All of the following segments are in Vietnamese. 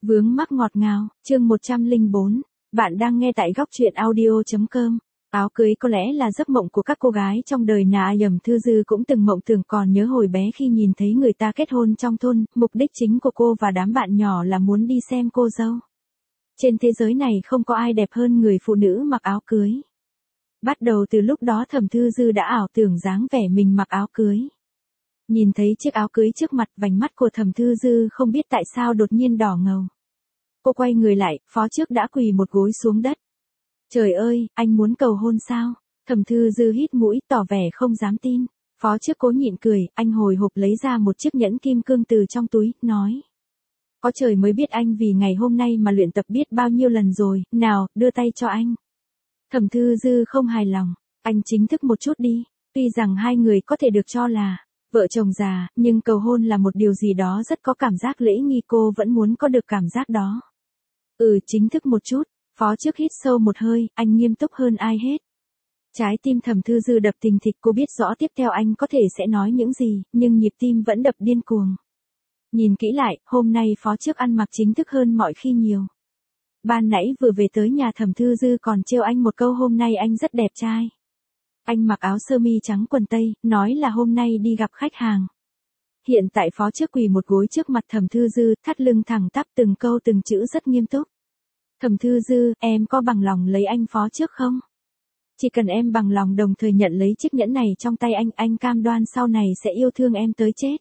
Vướng mắc ngọt ngào, chương 104. Bạn đang nghe tại góc truyện audio.com. Áo cưới có lẽ là giấc mộng của các cô gái trong đời nào. Thẩm Thư Dư cũng từng mộng tưởng, còn nhớ hồi bé khi nhìn thấy người ta kết hôn trong thôn, mục đích chính của cô và đám bạn nhỏ là muốn đi xem cô dâu. Trên thế giới này không có ai đẹp hơn người phụ nữ mặc áo cưới. Bắt đầu từ lúc đó Thẩm Thư Dư đã ảo tưởng dáng vẻ mình mặc áo cưới. Nhìn thấy chiếc áo cưới trước mặt, vành mắt của Thẩm Thư Dư không biết tại sao đột nhiên đỏ ngầu. Cô quay người lại, phó trước đã quỳ một gối xuống đất. Trời ơi, anh muốn cầu hôn sao? Thẩm Thư Dư hít mũi, tỏ vẻ không dám tin. Phó trước cố nhịn cười, anh hồi hộp lấy ra một chiếc nhẫn kim cương từ trong túi, nói. Có trời mới biết anh vì ngày hôm nay mà luyện tập biết bao nhiêu lần rồi, nào, đưa tay cho anh. Thẩm Thư Dư không hài lòng, anh chính thức một chút đi. Tuy rằng hai người có thể được cho là vợ chồng già, nhưng cầu hôn là một điều gì đó rất có cảm giác lễ nghi, cô vẫn muốn có được cảm giác đó. Chính thức một chút. Phó trước hít sâu một hơi, anh nghiêm túc hơn ai hết. Trái tim Thẩm Thư Dư đập thình thịch, cô biết rõ tiếp theo anh có thể sẽ nói những gì, nhưng nhịp tim vẫn đập điên cuồng. Nhìn kỹ lại, hôm nay phó trước ăn mặc chính thức hơn mọi khi nhiều. Ban nãy vừa về tới nhà Thẩm Thư Dư còn trêu anh một câu hôm nay anh rất đẹp trai. Anh mặc áo sơ mi trắng quần tây, nói là hôm nay đi gặp khách hàng. Hiện tại phó trước quỳ một gối trước mặt Thẩm Thư Dư, thắt lưng thẳng tắp, từng câu từng chữ rất nghiêm túc. Thẩm Thư Dư, em có bằng lòng lấy anh phó trước không? Chỉ cần em bằng lòng đồng thời nhận lấy chiếc nhẫn này trong tay anh cam đoan sau này sẽ yêu thương em tới chết.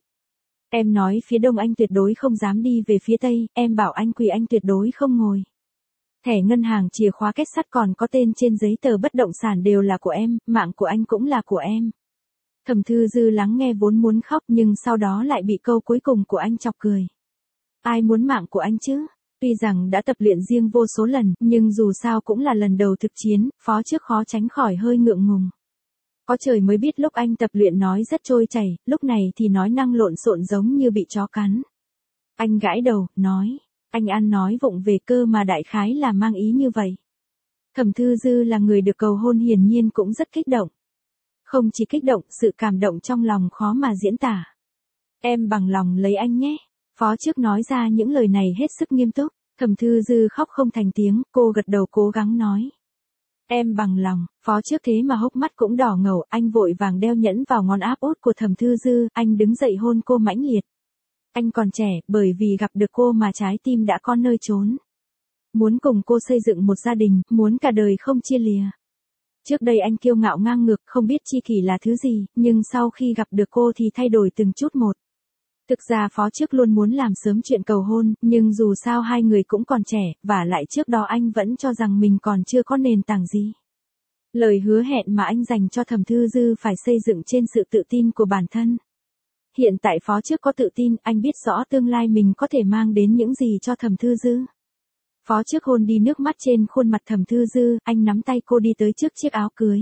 Em nói phía đông anh tuyệt đối không dám đi về phía tây, em bảo anh quỳ anh tuyệt đối không ngồi. Thẻ ngân hàng, chìa khóa, kết sắt còn có tên trên giấy tờ bất động sản đều là của em, mạng của anh cũng là của em. Thẩm Thư Dư lắng nghe vốn muốn khóc nhưng sau đó lại bị câu cuối cùng của anh chọc cười. Ai muốn mạng của anh chứ? Tuy rằng đã tập luyện riêng vô số lần, nhưng dù sao cũng là lần đầu thực chiến, phó trước khó tránh khỏi hơi ngượng ngùng. Có trời mới biết lúc anh tập luyện nói rất trôi chảy, lúc này thì nói năng lộn xộn giống như bị chó cắn. Anh gãi đầu, nói, anh ăn nói vụng về cơ mà đại khái là mang ý như vậy. Thẩm Thư Dư là người được cầu hôn hiển nhiên cũng rất kích động. Không chỉ kích động, sự cảm động trong lòng khó mà diễn tả. Em bằng lòng lấy anh nhé. Phó trước nói ra những lời này hết sức nghiêm túc. Thẩm Thư Dư khóc không thành tiếng, cô gật đầu cố gắng nói. Em bằng lòng. Phó trước thế mà hốc mắt cũng đỏ ngầu, anh vội vàng đeo nhẫn vào ngón áp út của Thẩm Thư Dư, anh đứng dậy hôn cô mãnh liệt. Anh còn trẻ, bởi vì gặp được cô mà trái tim đã có nơi trốn. Muốn cùng cô xây dựng một gia đình, muốn cả đời không chia lìa. Trước đây anh kiêu ngạo ngang ngược, không biết chi kỷ là thứ gì, nhưng sau khi gặp được cô thì thay đổi từng chút một. Thực ra phó trước luôn muốn làm sớm chuyện cầu hôn, nhưng dù sao hai người cũng còn trẻ, và lại trước đó anh vẫn cho rằng mình còn chưa có nền tảng gì. Lời hứa hẹn mà anh dành cho Thẩm Thư Dư phải xây dựng trên sự tự tin của bản thân. Hiện tại phó trước có tự tin, anh biết rõ tương lai mình có thể mang đến những gì cho Thẩm Thư Dư. Phó trước hôn đi nước mắt trên khuôn mặt Thẩm Thư Dư, anh nắm tay cô đi tới trước chiếc áo cưới.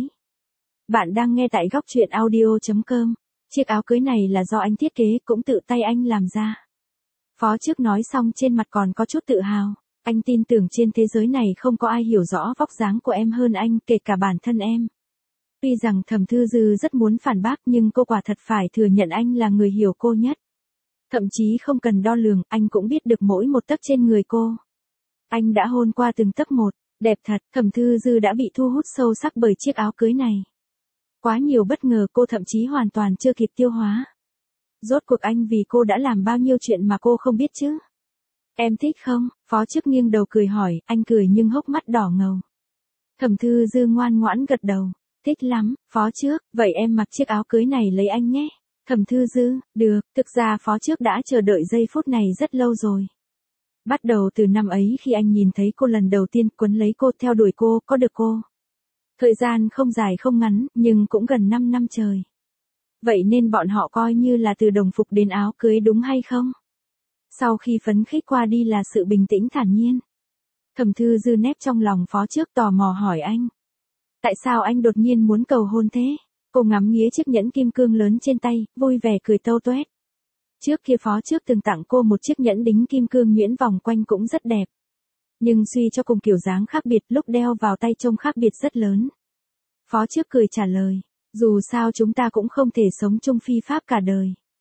Bạn đang nghe tại góc truyện audio.com. Chiếc áo cưới này là do anh thiết kế, cũng tự tay anh làm ra. Phó trước nói xong trên mặt còn có chút tự hào. Anh tin tưởng trên thế giới này không có ai hiểu rõ vóc dáng của em hơn anh, kể cả bản thân em. Tuy rằng Thẩm Thư Dư rất muốn phản bác nhưng cô quả thật phải thừa nhận anh là người hiểu cô nhất. Thậm chí không cần đo lường, anh cũng biết được mỗi một tấc trên người cô. Anh đã hôn qua từng tấc một, đẹp thật. Thẩm Thư Dư đã bị thu hút sâu sắc bởi chiếc áo cưới này. Quá nhiều bất ngờ, cô thậm chí hoàn toàn chưa kịp tiêu hóa. Rốt cuộc anh vì cô đã làm bao nhiêu chuyện mà cô không biết chứ? Em thích không? Phó trước nghiêng đầu cười hỏi, anh cười nhưng hốc mắt đỏ ngầu. Thẩm Thư Dư ngoan ngoãn gật đầu. Thích lắm, phó trước, vậy em mặc chiếc áo cưới này lấy anh nhé. Thẩm Thư Dư, được, thực ra phó trước đã chờ đợi giây phút này rất lâu rồi. Bắt đầu từ năm ấy khi anh nhìn thấy cô lần đầu tiên, quấn lấy cô, theo đuổi cô, có được cô. Thời gian không dài không ngắn, nhưng cũng gần 5 năm trời. Vậy nên bọn họ coi như là từ đồng phục đến áo cưới đúng hay không? Sau khi phấn khích qua đi là sự bình tĩnh thản nhiên. Thẩm Thư Dư nép trong lòng phó trước tò mò hỏi anh. Tại sao anh đột nhiên muốn cầu hôn thế? Cô ngắm nghía chiếc nhẫn kim cương lớn trên tay, vui vẻ cười tâu tuét. Trước kia phó trước từng tặng cô một chiếc nhẫn đính kim cương nhuyễn vòng quanh cũng rất đẹp. Nhưng suy cho cùng kiểu dáng khác biệt, lúc đeo vào tay trông khác biệt rất lớn. Phó trước cười trả lời, dù sao chúng ta cũng không thể sống chung phi pháp cả đời.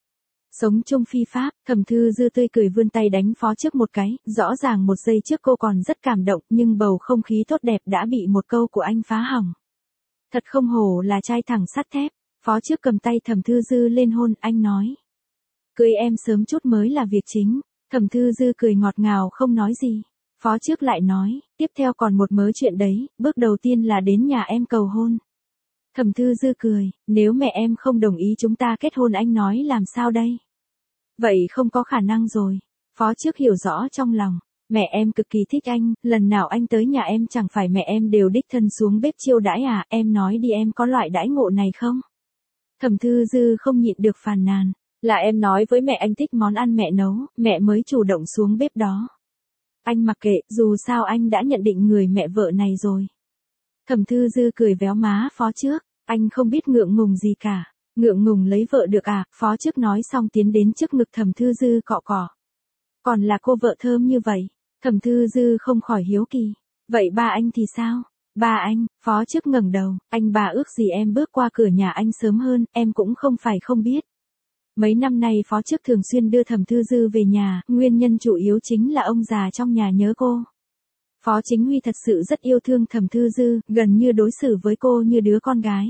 Sống chung phi pháp, Thẩm Thư Dư tươi cười vươn tay đánh phó trước một cái, rõ ràng một giây trước cô còn rất cảm động nhưng bầu không khí tốt đẹp đã bị một câu của anh phá hỏng. Thật không hổ là trai thẳng sắt thép, phó trước cầm tay Thẩm Thư Dư lên hôn, anh nói. Cưới em sớm chút mới là việc chính, Thẩm Thư Dư cười ngọt ngào không nói gì. Phó trước lại nói, tiếp theo còn một mớ chuyện đấy, bước đầu tiên là đến nhà em cầu hôn. Thẩm Thư Dư cười, nếu mẹ em không đồng ý chúng ta kết hôn anh nói làm sao đây? Vậy không có khả năng rồi. Phó trước hiểu rõ trong lòng, mẹ em cực kỳ thích anh, lần nào anh tới nhà em chẳng phải mẹ em đều đích thân xuống bếp chiêu đãi à, em nói đi em có loại đãi ngộ này không? Thẩm Thư Dư không nhịn được phàn nàn, là em nói với mẹ anh thích món ăn mẹ nấu, mẹ mới chủ động xuống bếp đó. Anh mặc kệ, dù sao anh đã nhận định người mẹ vợ này rồi. Thẩm Thư Dư cười véo má phó trước, anh không biết ngượng ngùng gì cả, ngượng ngùng lấy vợ được à, phó trước nói xong tiến đến trước ngực Thẩm Thư Dư cọ cọ. Còn là cô vợ thơm như vậy, Thẩm Thư Dư không khỏi hiếu kỳ, vậy ba anh thì sao? Ba anh, phó trước ngẩng đầu, anh bà ước gì em bước qua cửa nhà anh sớm hơn, em cũng không phải không biết. Mấy năm nay phó trước thường xuyên đưa Thẩm Thư Dư về nhà, nguyên nhân chủ yếu chính là ông già trong nhà nhớ cô. Phó Chính Huy thật sự rất yêu thương Thẩm Thư Dư, gần như đối xử với cô như đứa con gái.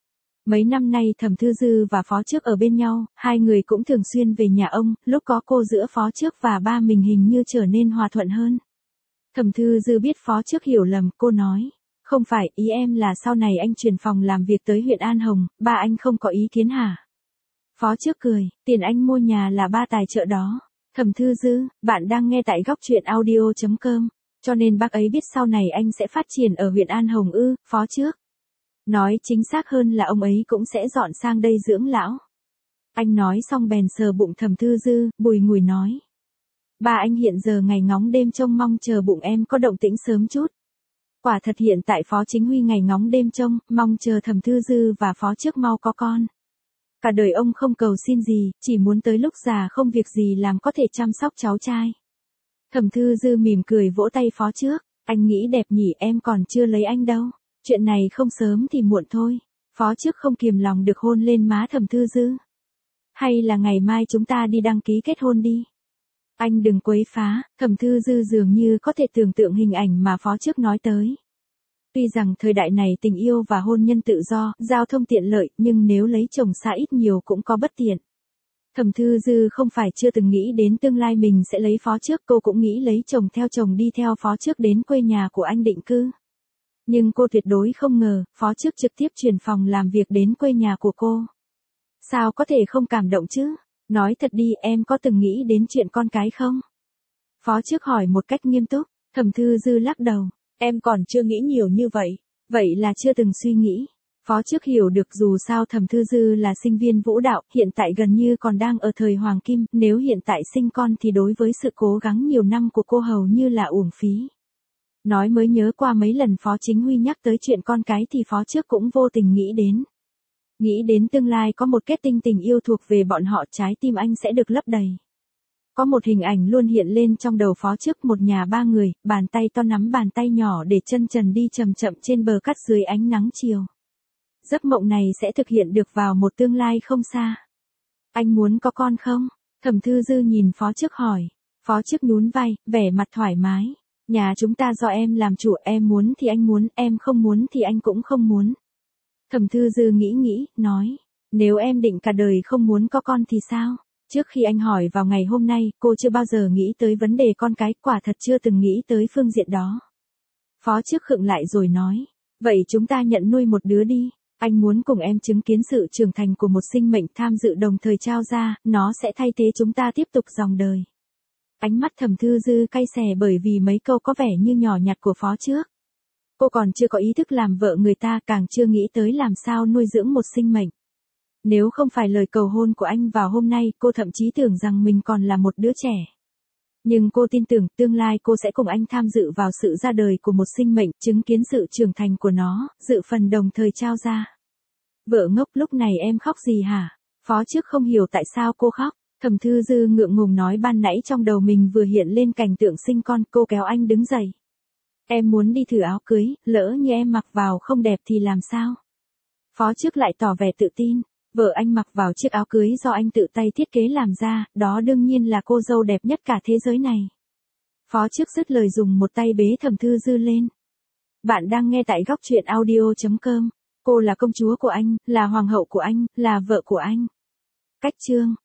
Mấy năm nay Thẩm Thư Dư và phó trước ở bên nhau, hai người cũng thường xuyên về nhà ông, lúc có cô giữa phó trước và ba mình hình như trở nên hòa thuận hơn. Thẩm Thư Dư biết phó trước hiểu lầm, cô nói, không phải, ý em là sau này anh chuyển phòng làm việc tới huyện An Hồng, ba anh không có ý kiến hả? Phó trước cười, tiền anh mua nhà là ba tài trợ đó. Thẩm Thư Dư, bạn đang nghe tại góc truyện audio.com, cho nên bác ấy biết sau này anh sẽ phát triển ở huyện An Hồng ư, phó trước. Nói chính xác hơn là ông ấy cũng sẽ dọn sang đây dưỡng lão. Anh nói xong bèn sờ bụng Thẩm Thư Dư, bùi ngùi nói. Ba anh hiện giờ ngày ngóng đêm trông mong chờ bụng em có động tĩnh sớm chút. Quả thật hiện tại Phó Chính Huy ngày ngóng đêm trông, mong chờ Thẩm Thư Dư và phó trước mau có con. Cả đời ông không cầu xin gì, chỉ muốn tới lúc già không việc gì làm có thể chăm sóc cháu trai. Thẩm Thư Dư mỉm cười vỗ tay phó trước, anh nghĩ đẹp nhỉ, em còn chưa lấy anh đâu. Chuyện này không sớm thì muộn thôi. Phó trước không kiềm lòng được hôn lên má Thẩm Thư Dư. Hay là ngày mai chúng ta đi đăng ký kết hôn đi. Anh đừng quấy phá, Thẩm Thư Dư dường như có thể tưởng tượng hình ảnh mà phó trước nói tới. Tuy rằng thời đại này tình yêu và hôn nhân tự do, giao thông tiện lợi, nhưng nếu lấy chồng xa ít nhiều cũng có bất tiện. Thẩm Thư Dư không phải chưa từng nghĩ đến tương lai mình sẽ lấy phó trước, cô cũng nghĩ lấy chồng theo chồng đi theo phó trước đến quê nhà của anh định cư. Nhưng cô tuyệt đối không ngờ, phó trước trực tiếp chuyển phòng làm việc đến quê nhà của cô. Sao có thể không cảm động chứ? Nói thật đi, em có từng nghĩ đến chuyện con cái không? Phó trước hỏi một cách nghiêm túc, Thẩm Thư Dư lắc đầu. Em còn chưa nghĩ nhiều như vậy. Vậy là chưa từng suy nghĩ. Phó trước hiểu được dù sao Thẩm Thư Dư là sinh viên vũ đạo, hiện tại gần như còn đang ở thời hoàng kim, nếu hiện tại sinh con thì đối với sự cố gắng nhiều năm của cô hầu như là uổng phí. Nói mới nhớ qua mấy lần Phó Chính Huy nhắc tới chuyện con cái thì phó trước cũng vô tình nghĩ đến. Nghĩ đến tương lai có một kết tinh tình yêu thuộc về bọn họ, trái tim anh sẽ được lấp đầy. Có một hình ảnh luôn hiện lên trong đầu phó trước, một nhà ba người, bàn tay to nắm bàn tay nhỏ để chân trần đi chậm chậm trên bờ cát dưới ánh nắng chiều. Giấc mộng này sẽ thực hiện được vào một tương lai không xa. Anh muốn có con không? Thẩm Thư Dư nhìn phó trước hỏi. Phó trước nhún vai, vẻ mặt thoải mái. Nhà chúng ta do em làm chủ, em muốn thì anh muốn, em không muốn thì anh cũng không muốn. Thẩm Thư Dư nghĩ, nói. Nếu em định cả đời không muốn có con thì sao? Trước khi anh hỏi vào ngày hôm nay, cô chưa bao giờ nghĩ tới vấn đề con cái, quả thật chưa từng nghĩ tới phương diện đó. Phó trước khựng lại rồi nói. Vậy chúng ta nhận nuôi một đứa đi. Anh muốn cùng em chứng kiến sự trưởng thành của một sinh mệnh, tham dự đồng thời trao ra, nó sẽ thay thế chúng ta tiếp tục dòng đời. Ánh mắt Thẩm Thư Dư cay xè bởi vì mấy câu có vẻ như nhỏ nhặt của phó trước. Cô còn chưa có ý thức làm vợ người ta, càng chưa nghĩ tới làm sao nuôi dưỡng một sinh mệnh. Nếu không phải lời cầu hôn của anh vào hôm nay, cô thậm chí tưởng rằng mình còn là một đứa trẻ. Nhưng cô tin tưởng tương lai cô sẽ cùng anh tham dự vào sự ra đời của một sinh mệnh, chứng kiến sự trưởng thành của nó, dự phần đồng thời trao ra. Vợ ngốc, lúc này em khóc gì hả? Phó trước không hiểu tại sao cô khóc. Thẩm Thư Dư ngượng ngùng nói ban nãy trong đầu mình vừa hiện lên cảnh tượng sinh con, cô kéo anh đứng dậy. Em muốn đi thử áo cưới, lỡ như em mặc vào không đẹp thì làm sao? Phó trước lại tỏ vẻ tự tin. Vợ anh mặc vào chiếc áo cưới do anh tự tay thiết kế làm ra, đó đương nhiên là cô dâu đẹp nhất cả thế giới này. Phó Trước dứt lời dùng một tay bế Thẩm Thư Dư lên. Bạn đang nghe tại góc truyện audio.com. Cô là công chúa của anh, là hoàng hậu của anh, là vợ của anh. Cách chương